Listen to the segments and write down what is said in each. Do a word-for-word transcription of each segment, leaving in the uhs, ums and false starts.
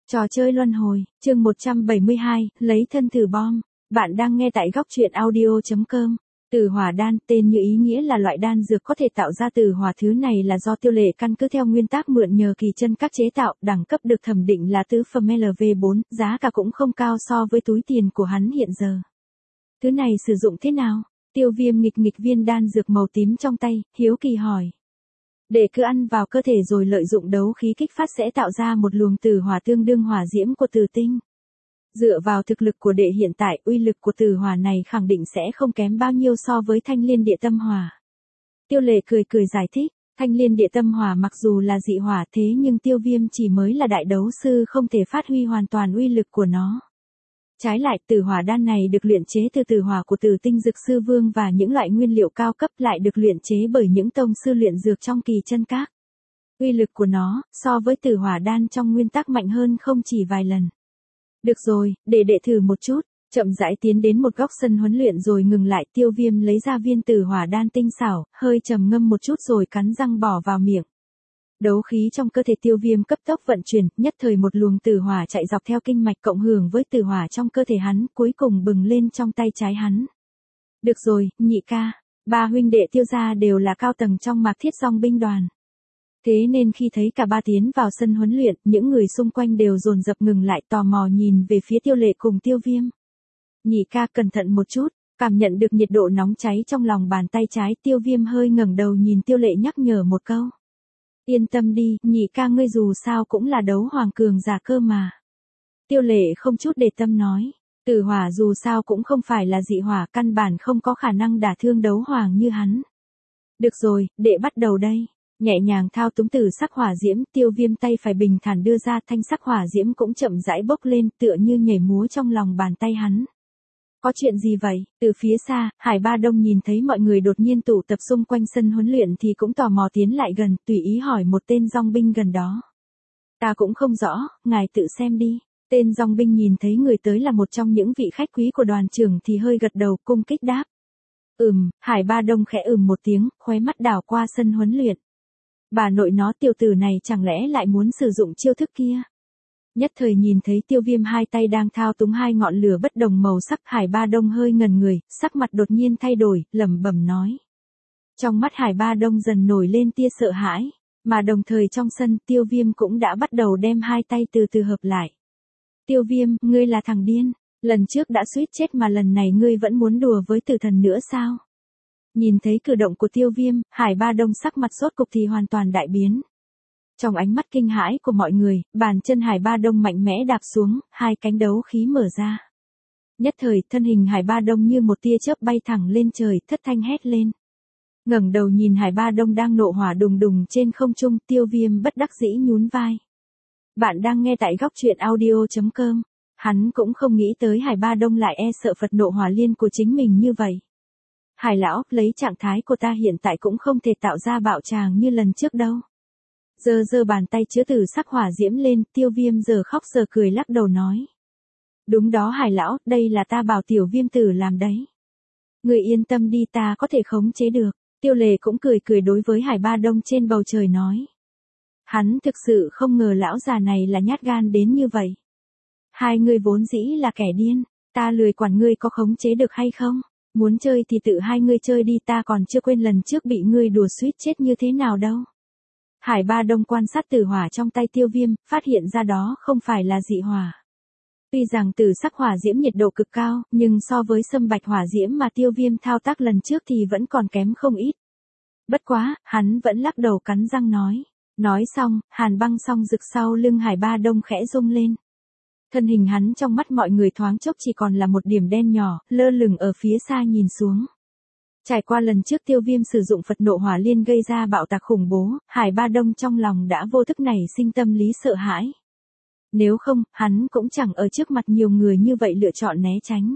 Trò chơi luân hồi, chương một trăm bảy mươi hai, lấy thân thử bom. Bạn đang nghe tại góc truyện audio chấm com. Tử hỏa đan, tên như ý nghĩa là loại đan dược có thể tạo ra tử hỏa, thứ này là do Tiêu Lệ căn cứ theo nguyên tắc mượn nhờ kỳ chân các chế tạo, đẳng cấp được thẩm định là tứ phẩm L V bốn, giá cả cũng không cao so với túi tiền của hắn hiện giờ. Thứ này sử dụng thế nào? Tiêu Viêm nghịch nghịch viên đan dược màu tím trong tay, hiếu kỳ hỏi. Để cứ ăn vào cơ thể rồi lợi dụng đấu khí kích phát sẽ tạo ra một luồng tử hỏa tương đương hỏa diễm của tử tinh. Dựa vào thực lực của đệ hiện tại, uy lực của tử hỏa này khẳng định sẽ không kém bao nhiêu so với thanh liên địa tâm hỏa. Tiêu Lệ cười cười giải thích, thanh liên địa tâm hỏa mặc dù là dị hỏa thế nhưng Tiêu Viêm chỉ mới là đại đấu sư không thể phát huy hoàn toàn uy lực của nó. Trái lại, tử hỏa đan này được luyện chế từ tử hỏa của tử tinh dược sư vương và những loại nguyên liệu cao cấp lại được luyện chế bởi những tông sư luyện dược trong kỳ chân các. Uy lực của nó, so với tử hỏa đan trong nguyên tắc mạnh hơn không chỉ vài lần. Được rồi, để đệ thử một chút, chậm rãi tiến đến một góc sân huấn luyện rồi ngừng lại. Tiêu Viêm lấy ra viên tử hỏa đan tinh xảo, hơi trầm ngâm một chút rồi cắn răng bỏ vào miệng. Đấu khí trong cơ thể Tiêu Viêm cấp tốc vận chuyển, nhất thời một luồng tử hỏa chạy dọc theo kinh mạch cộng hưởng với tử hỏa trong cơ thể hắn, cuối cùng bừng lên trong tay trái hắn. Được rồi, nhị ca, ba huynh đệ Tiêu gia đều là cao tầng trong Mạc Thiết Dòng binh đoàn. Thế nên khi thấy cả ba tiến vào sân huấn luyện, những người xung quanh đều dồn dập ngừng lại tò mò nhìn về phía Tiêu Lệ cùng Tiêu Viêm. Nhị ca cẩn thận một chút, cảm nhận được nhiệt độ nóng cháy trong lòng bàn tay trái, Tiêu Viêm hơi ngẩng đầu nhìn Tiêu Lệ nhắc nhở một câu. Yên tâm đi, nhị ca ngươi dù sao cũng là đấu hoàng cường giả cơ mà. Tiêu Lệ không chút để tâm nói, tử hỏa dù sao cũng không phải là dị hỏa, căn bản không có khả năng đả thương đấu hoàng như hắn. Được rồi, đệ bắt đầu đây. Nhẹ nhàng thao túng tử sắc hỏa diễm, Tiêu Viêm tay phải bình thản đưa ra, thanh sắc hỏa diễm cũng chậm rãi bốc lên, tựa như nhảy múa trong lòng bàn tay hắn. Có chuyện gì vậy? Từ phía xa, Hải Ba Đông nhìn thấy mọi người đột nhiên tụ tập xung quanh sân huấn luyện thì cũng tò mò tiến lại gần, tùy ý hỏi một tên dòng binh gần đó. Ta cũng không rõ, ngài tự xem đi. Tên dòng binh nhìn thấy người tới là một trong những vị khách quý của đoàn trưởng thì hơi gật đầu cung kích đáp. Ừm, Hải Ba Đông khẽ ừm một tiếng, khóe mắt đảo qua sân huấn luyện. Bà nội nó, tiểu tử này chẳng lẽ lại muốn sử dụng chiêu thức kia? Nhất thời nhìn thấy Tiêu Viêm hai tay đang thao túng hai ngọn lửa bất đồng màu sắc, Hải Ba Đông hơi ngần người, sắc mặt đột nhiên thay đổi, lẩm bẩm nói. Trong mắt Hải Ba Đông dần nổi lên tia sợ hãi, mà đồng thời trong sân Tiêu Viêm cũng đã bắt đầu đem hai tay từ từ hợp lại. Tiêu Viêm, ngươi là thằng điên, lần trước đã suýt chết mà lần này ngươi vẫn muốn đùa với tử thần nữa sao? Nhìn thấy cử động của Tiêu Viêm, Hải Ba Đông sắc mặt sốt cục thì hoàn toàn đại biến. Trong ánh mắt kinh hãi của mọi người, bàn chân Hải Ba Đông mạnh mẽ đạp xuống, hai cánh đấu khí mở ra. Nhất thời, thân hình Hải Ba Đông như một tia chớp bay thẳng lên trời, thất thanh hét lên. Ngẩng đầu nhìn Hải Ba Đông đang nộ hỏa đùng đùng trên không trung, Tiêu Viêm bất đắc dĩ nhún vai. Bạn đang nghe tại góc truyện audio chấm com. Hắn cũng không nghĩ tới Hải Ba Đông lại e sợ Phật nộ hỏa liên của chính mình như vậy. Hải lão, lấy trạng thái của ta hiện tại cũng không thể tạo ra bạo tràng như lần trước đâu. Giơ giơ bàn tay chứa tử sắc hỏa diễm lên, Tiêu Viêm giờ khóc giờ cười lắc đầu nói. Đúng đó Hải lão, đây là ta bảo tiểu Viêm tử làm đấy. Người yên tâm đi, ta có thể khống chế được. Tiêu Lệ cũng cười cười đối với Hải Ba Đông trên bầu trời nói. Hắn thực sự không ngờ lão già này là nhát gan đến như vậy. Hai người vốn dĩ là kẻ điên, ta lười quản ngươi có khống chế được hay không. Muốn chơi thì tự hai ngươi chơi đi, ta còn chưa quên lần trước bị ngươi đùa suýt chết như thế nào đâu. Hải Ba Đông quan sát tử hỏa trong tay Tiêu Viêm, phát hiện ra đó không phải là dị hỏa. Tuy rằng tử sắc hỏa diễm nhiệt độ cực cao, nhưng so với sâm bạch hỏa diễm mà Tiêu Viêm thao tác lần trước thì vẫn còn kém không ít. Bất quá, hắn vẫn lắc đầu cắn răng nói. Nói xong, hàn băng song rực sau lưng Hải Ba Đông khẽ rung lên. Thân hình hắn trong mắt mọi người thoáng chốc chỉ còn là một điểm đen nhỏ, lơ lửng ở phía xa nhìn xuống. Trải qua lần trước Tiêu Viêm sử dụng Phật nộ hỏa liên gây ra bạo tạc khủng bố, Hải Ba Đông trong lòng đã vô thức nảy sinh tâm lý sợ hãi. Nếu không, hắn cũng chẳng ở trước mặt nhiều người như vậy lựa chọn né tránh.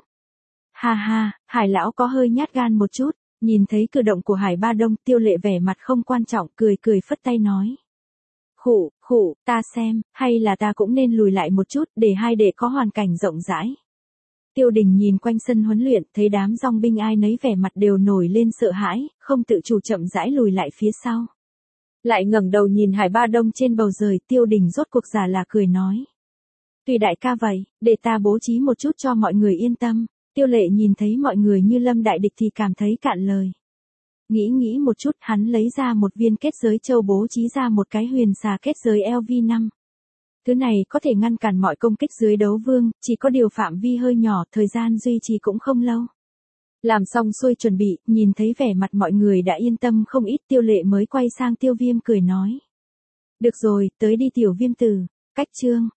Ha ha, Hải lão có hơi nhát gan một chút, nhìn thấy cử động của Hải Ba Đông, Tiêu Lệ vẻ mặt không quan trọng, cười cười phất tay nói. Khụ, khụ, ta xem, hay là ta cũng nên lùi lại một chút, để hai đệ có hoàn cảnh rộng rãi. Tiêu Đình nhìn quanh sân huấn luyện, thấy đám dòng binh ai nấy vẻ mặt đều nổi lên sợ hãi, không tự chủ chậm rãi lùi lại phía sau. Lại ngẩng đầu nhìn Hải Ba Đông trên bầu trời, Tiêu Đình rốt cuộc giả là cười nói. Tùy đại ca vậy, để ta bố trí một chút cho mọi người yên tâm. Tiêu lệ nhìn thấy mọi người như lâm đại địch thì cảm thấy cạn lời. Nghĩ nghĩ một chút, hắn lấy ra một viên kết giới châu bố trí ra một cái huyền xà kết giới L V năm. Thứ này có thể ngăn cản mọi công kích dưới đấu vương, chỉ có điều phạm vi hơi nhỏ, thời gian duy trì cũng không lâu. Làm xong xuôi chuẩn bị, nhìn thấy vẻ mặt mọi người đã yên tâm không ít, Tiêu lệ mới quay sang Tiêu Viêm cười nói. Được rồi, tới đi tiểu Viêm tử, cách chương.